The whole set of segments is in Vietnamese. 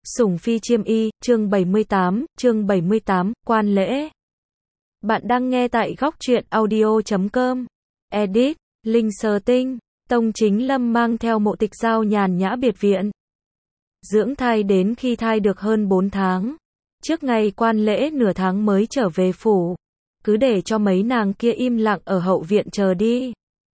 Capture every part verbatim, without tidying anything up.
Sủng phi chiêm y, chương bảy mươi tám, chương bảy mươi tám, quan lễ. Bạn đang nghe tại góc truyện audio chấm com. Edit, Linh Sờ Tinh. Tông Chính Lâm mang theo Mộ Tịch Giao nhàn nhã biệt viện. Dưỡng thai đến khi thai được hơn bốn tháng. Trước ngày quan lễ nửa tháng mới trở về phủ. Cứ để cho mấy nàng kia im lặng ở hậu viện chờ đi.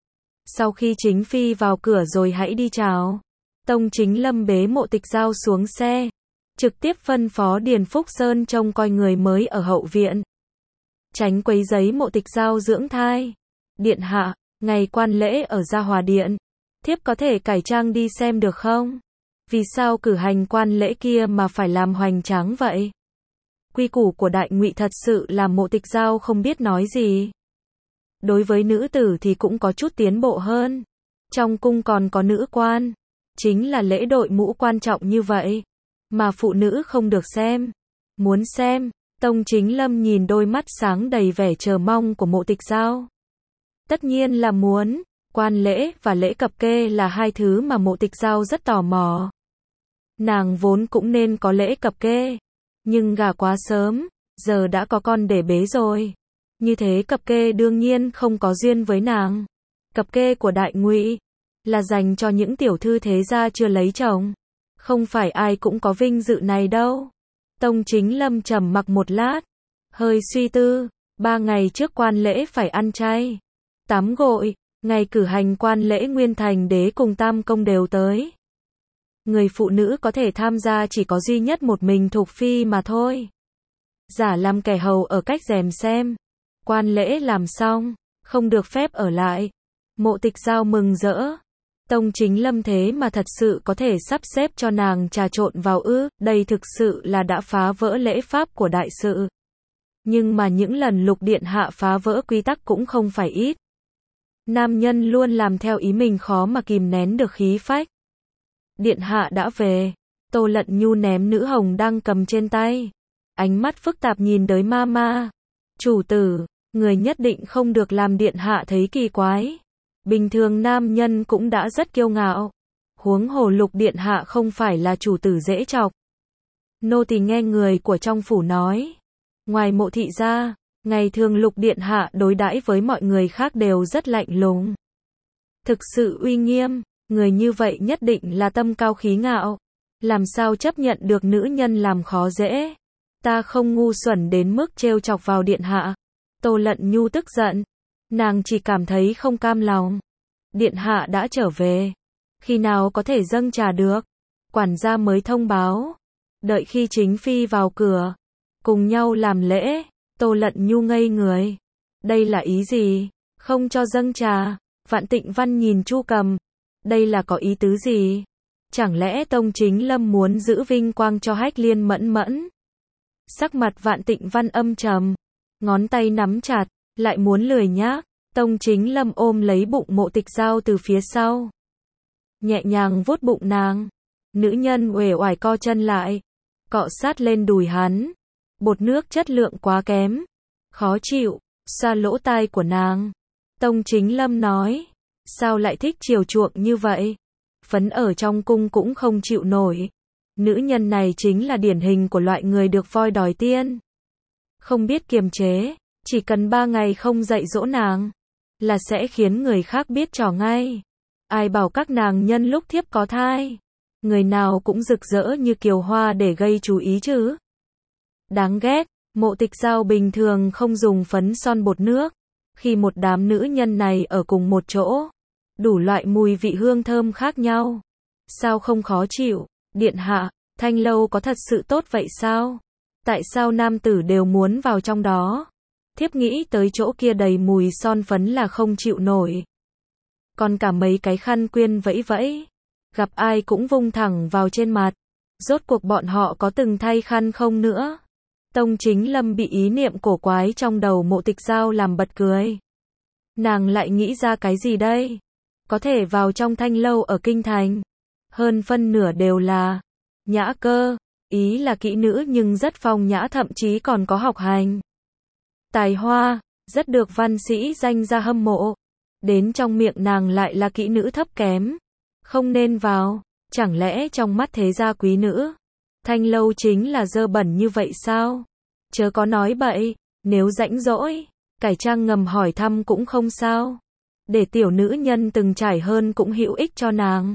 Sau khi chính phi vào cửa rồi hãy đi chào. Tông Chính Lâm bế Mộ Tịch Giao xuống xe. Trực tiếp phân phó Điền Phúc Sơn trông coi người mới ở hậu viện. Tránh quấy rầy Mộ Tịch Giao dưỡng thai. Điện hạ, ngày quan lễ ở Gia Hòa Điện. Thiếp có thể cải trang đi xem được không? Vì sao cử hành quan lễ kia mà phải làm hoành tráng vậy? Quy củ của Đại Ngụy thật sự làm Mộ Tịch Giao không biết nói gì. Đối với nữ tử thì cũng có chút tiến bộ hơn. Trong cung còn có nữ quan. Chính là lễ đội mũ quan trọng như vậy. Mà phụ nữ không được xem. Muốn xem. Tông Chính Lâm nhìn đôi mắt sáng đầy vẻ chờ mong của Mộ Tịch Giao. Tất nhiên là muốn. Quan lễ và lễ cập kê là hai thứ mà Mộ Tịch Giao rất tò mò. Nàng vốn cũng nên có lễ cập kê. Nhưng gả quá sớm. Giờ đã có con để bế rồi. Như thế cập kê đương nhiên không có duyên với nàng. Cập kê của Đại Ngụy là dành cho những tiểu thư thế gia chưa lấy chồng. Không phải ai cũng có vinh dự này đâu. Tông Chính Lâm trầm mặc một lát. Hơi suy tư. Ba ngày trước quan lễ phải ăn chay. Tắm gội. Ngày cử hành quan lễ Nguyên Thành Đế cùng Tam Công đều tới. Người phụ nữ có thể tham gia chỉ có duy nhất một mình Thục Phi mà thôi. Giả làm kẻ hầu ở cách rèm xem. Quan lễ làm xong. Không được phép ở lại. Mộ Tịch Giao mừng rỡ. Tông Chính Lâm thế mà thật sự có thể sắp xếp cho nàng trà trộn vào ư, đây thực sự là đã phá vỡ lễ pháp của đại sự. Nhưng mà những lần Lục Điện Hạ phá vỡ quy tắc cũng không phải ít. Nam nhân luôn làm theo ý mình khó mà kìm nén được khí phách. Điện Hạ đã về. Tô Lận Nhu ném nữ hồng đang cầm trên tay. Ánh mắt phức tạp nhìn tới Mama. Chủ tử, người nhất định không được làm Điện Hạ thấy kỳ quái. Bình thường nam nhân cũng đã rất kiêu ngạo. Huống hồ Lục Điện Hạ không phải là chủ tử dễ chọc. Nô tỳ nghe người của trong phủ nói. Ngoài Mộ thị ra, ngày thường Lục Điện Hạ đối đãi với mọi người khác đều rất lạnh lùng. Thực sự uy nghiêm, người như vậy nhất định là tâm cao khí ngạo. Làm sao chấp nhận được nữ nhân làm khó dễ. Ta không ngu xuẩn đến mức trêu chọc vào Điện Hạ. Tô Lận Nhu tức giận. Nàng chỉ cảm thấy không cam lòng. Điện Hạ đã trở về. Khi nào có thể dâng trà được? Quản gia mới thông báo. Đợi khi chính phi vào cửa. Cùng nhau làm lễ. Tô Lận Nhu ngây người. Đây là ý gì? Không cho dâng trà. Vạn Tịnh Văn nhìn Chu Cầm. Đây là có ý tứ gì? Chẳng lẽ Tông Chính Lâm muốn giữ vinh quang cho Hách Liên Mẫn Mẫn? Sắc mặt Vạn Tịnh Văn âm trầm. Ngón tay nắm chặt. Lại muốn lười nhác. Tông Chính Lâm ôm lấy bụng Mộ Tịch Giao từ phía sau. Nhẹ nhàng vuốt bụng nàng. Nữ nhân uể oải co chân lại. Cọ sát lên đùi hắn. Bột nước chất lượng quá kém. Khó chịu. Xoa lỗ tai của nàng. Tông Chính Lâm nói. Sao lại thích chiều chuộng như vậy? Phấn ở trong cung cũng không chịu nổi. Nữ nhân này chính là điển hình của loại người được voi đòi tiên. Không biết kiềm chế. Chỉ cần ba ngày không dạy dỗ nàng. Là sẽ khiến người khác biết trò ngay. Ai bảo các nàng nhân lúc thiếp có thai. Người nào cũng rực rỡ như kiều hoa để gây chú ý chứ. Đáng ghét. Mộ Tịch Giao bình thường không dùng phấn son bột nước. Khi một đám nữ nhân này ở cùng một chỗ. Đủ loại mùi vị hương thơm khác nhau. Sao không khó chịu? Điện Hạ, Thanh lâu có thật sự tốt vậy sao? Tại sao nam tử đều muốn vào trong đó? Thiếp nghĩ tới chỗ kia đầy mùi son phấn là không chịu nổi. Còn cả mấy cái khăn quyên vẫy vẫy. Gặp ai cũng vung thẳng vào trên mặt. Rốt cuộc bọn họ có từng thay khăn không nữa? Tông Chính Lâm bị ý niệm cổ quái trong đầu Mộ Tịch Giao làm bật cười. Nàng lại nghĩ ra cái gì đây? Có thể vào trong thanh lâu ở Kinh Thành. Hơn phân nửa đều là nhã cơ. Ý là kỹ nữ nhưng rất phong nhã, thậm chí còn có học hành. Tài hoa, rất được văn sĩ danh gia hâm mộ. Đến trong miệng nàng lại là kỹ nữ thấp kém. Không nên vào. Chẳng lẽ trong mắt thế gia quý nữ, Thanh lâu chính là dơ bẩn như vậy sao? Chớ có nói bậy, nếu rãnh rỗi, cải trang ngầm hỏi thăm cũng không sao. Để tiểu nữ nhân từng trải hơn cũng hữu ích cho nàng.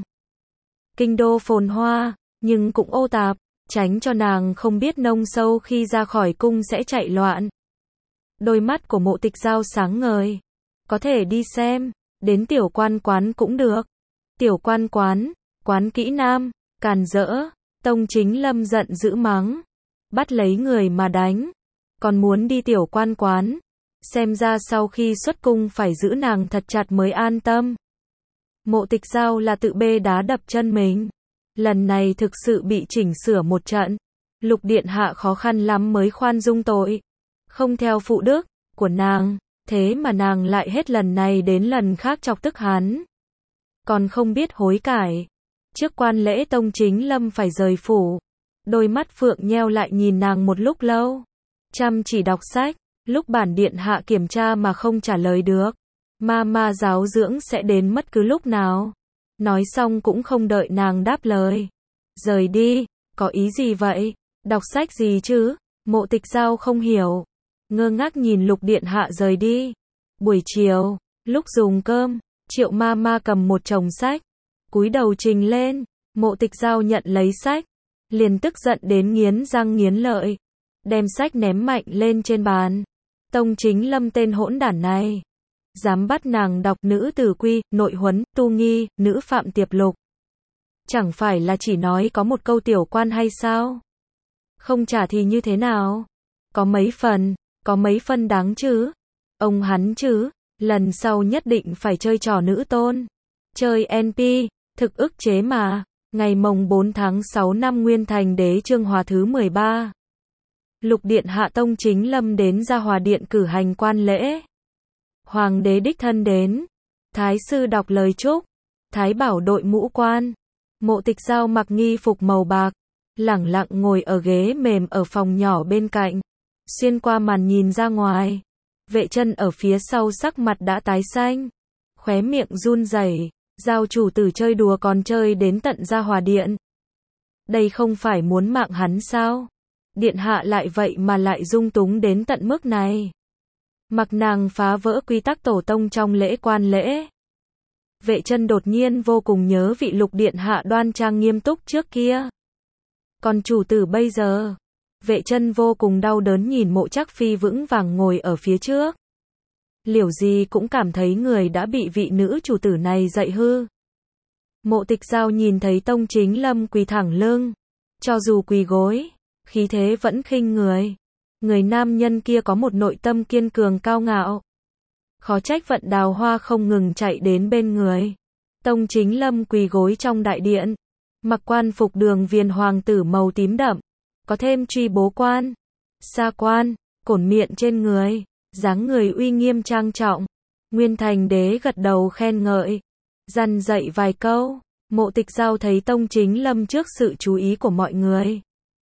Kinh đô phồn hoa, nhưng cũng ô tạp, tránh cho nàng không biết nông sâu khi ra khỏi cung sẽ chạy loạn. Đôi mắt của Mộ Tịch Giao sáng ngời. Có thể đi xem, đến tiểu quan quán cũng được. Tiểu quan quán, quán kỹ nam, càn rỡ, Tông Chính Lâm giận dữ mắng. Bắt lấy người mà đánh. Còn muốn đi tiểu quan quán. Xem ra sau khi xuất cung phải giữ nàng thật chặt mới an tâm. Mộ Tịch Giao là tự bê đá đập chân mình. Lần này thực sự bị chỉnh sửa một trận. Lục điện hạ khó khăn lắm mới khoan dung tội. Không theo phụ đức của nàng, thế mà nàng lại hết lần này đến lần khác chọc tức hắn. Còn không biết hối cải. Trước quan lễ Tông Chính Lâm phải rời phủ. Đôi mắt phượng nheo lại nhìn nàng một lúc lâu. Chăm chỉ đọc sách, lúc bản điện hạ kiểm tra mà không trả lời được. Ma ma giáo dưỡng sẽ đến bất cứ lúc nào. Nói xong cũng không đợi nàng đáp lời. Rời đi, có ý gì vậy? Đọc sách gì chứ? Mộ Tịch Giao không hiểu. Ngơ ngác nhìn Lục điện hạ rời đi. Buổi chiều, lúc dùng cơm, Triệu ma ma cầm một chồng sách. Cúi đầu trình lên, Mộ Tịch Giao nhận lấy sách. Liền tức giận đến nghiến răng nghiến lợi. Đem sách ném mạnh lên trên bàn. Tông Chính Lâm tên hỗn đản này. Dám bắt nàng đọc nữ tử quy, nội huấn, tu nghi, nữ phạm tiệp lục. Chẳng phải là chỉ nói có một câu tiểu quan hay sao? Không trả thì như thế nào? Có mấy phần, có mấy phân đáng chứ? Ông hắn chứ, lần sau nhất định phải chơi trò nữ tôn. Chơi en pê, thực ức chế mà. Ngày mồng bốn tháng sáu năm Nguyên Thành Đế Chương Hòa thứ mười ba. Lục điện hạ Tông Chính Lâm đến Gia Hòa điện cử hành quan lễ. Hoàng đế đích thân đến. Thái sư đọc lời chúc. Thái bảo đội mũ quan. Mộ Tịch Giao mặc nghi phục màu bạc. Lẳng lặng ngồi ở ghế mềm ở phòng nhỏ bên cạnh. Xuyên qua màn nhìn ra ngoài. Vệ chân ở phía sau sắc mặt đã tái xanh. Khóe miệng run rẩy. Giao chủ tử chơi đùa còn chơi đến tận Gia Hòa điện. Đây không phải muốn mạng hắn sao? Điện hạ lại vậy mà lại dung túng đến tận mức này. Mặc nàng phá vỡ quy tắc tổ tông trong lễ quan lễ. Vệ chân đột nhiên vô cùng nhớ vị Lục điện hạ đoan trang nghiêm túc trước kia. Còn chủ tử bây giờ, vệ chân vô cùng đau đớn nhìn Mộ Trác Phi vững vàng ngồi ở phía trước. Liểu gì cũng cảm thấy người đã bị vị nữ chủ tử này dạy hư. Mộ Tịch Giao nhìn thấy Tông Chính Lâm quỳ thẳng lưng. Cho dù quỳ gối, khí thế vẫn khinh người. Người nam nhân kia có một nội tâm kiên cường cao ngạo. Khó trách vận đào hoa không ngừng chạy đến bên người. Tông Chính Lâm quỳ gối trong đại điện. Mặc quan phục đường viền hoàng tử màu tím đậm. Có thêm truy bố quan, sa quan, cổn miện trên người. Dáng người uy nghiêm trang trọng. Nguyên Thành Đế gật đầu khen ngợi. Dằn dạy vài câu. Mộ Tịch Giao thấy Tông Chính Lâm trước sự chú ý của mọi người.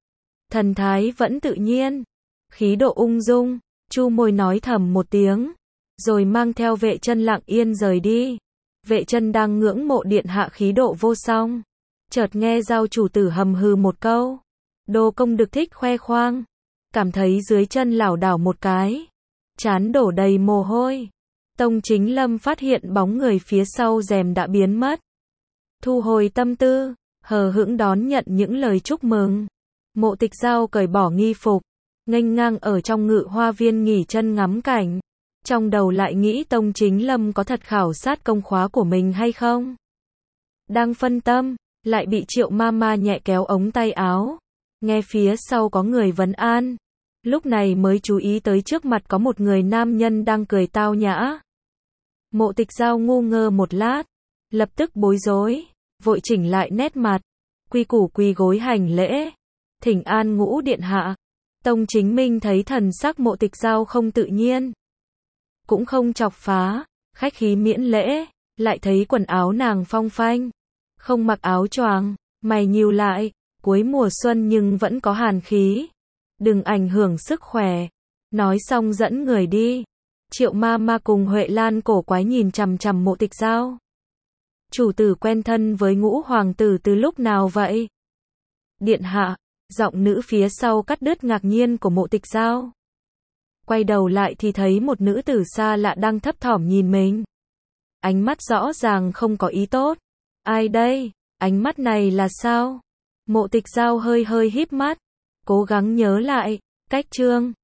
Thần thái vẫn tự nhiên. Khí độ ung dung. Chu môi nói thầm một tiếng. Rồi mang theo vệ chân lặng yên rời đi. Vệ chân đang ngưỡng mộ điện hạ khí độ vô song. Chợt nghe Giao chủ tử hầm hừ một câu. Đô công được thích khoe khoang. Cảm thấy dưới chân lảo đảo một cái. Trán đổ đầy mồ hôi. Tông Chính Lâm phát hiện bóng người phía sau rèm đã biến mất. Thu hồi tâm tư, hờ hững đón nhận những lời chúc mừng. Mộ Tịch Giao cởi bỏ nghi phục, nghênh ngang ở trong ngự hoa viên nghỉ chân ngắm cảnh. Trong đầu lại nghĩ Tông Chính Lâm có thật khảo sát công khóa của mình hay không. Đang phân tâm, lại bị Triệu ma ma nhẹ kéo ống tay áo. Nghe phía sau có người vấn an. Lúc này mới chú ý tới trước mặt có một người nam nhân đang cười tao nhã. Mộ Tịch Giao ngu ngơ một lát, lập tức bối rối, vội chỉnh lại nét mặt, quy củ quỳ gối hành lễ, thỉnh an Ngũ điện hạ. Tông Chính Minh thấy thần sắc Mộ Tịch Giao không tự nhiên, cũng không chọc phá, khách khí miễn lễ, lại thấy quần áo nàng phong phanh, không mặc áo choàng, mày nhíu lại, cuối mùa xuân nhưng vẫn có hàn khí. Đừng ảnh hưởng sức khỏe. Nói xong dẫn người đi. Triệu ma ma cùng Huệ Lan cổ quái nhìn chằm chằm Mộ Tịch Giao. Chủ tử quen thân với Ngũ hoàng tử từ lúc nào vậy? Điện hạ, Giọng nữ phía sau cắt đứt ngạc nhiên của Mộ Tịch Giao. Quay đầu lại thì thấy một nữ tử xa lạ đang thấp thỏm nhìn mình. Ánh mắt rõ ràng không có ý tốt. Ai đây? Ánh mắt này là sao? Mộ Tịch Giao hơi hơi híp mắt, cố gắng nhớ lại, cách chương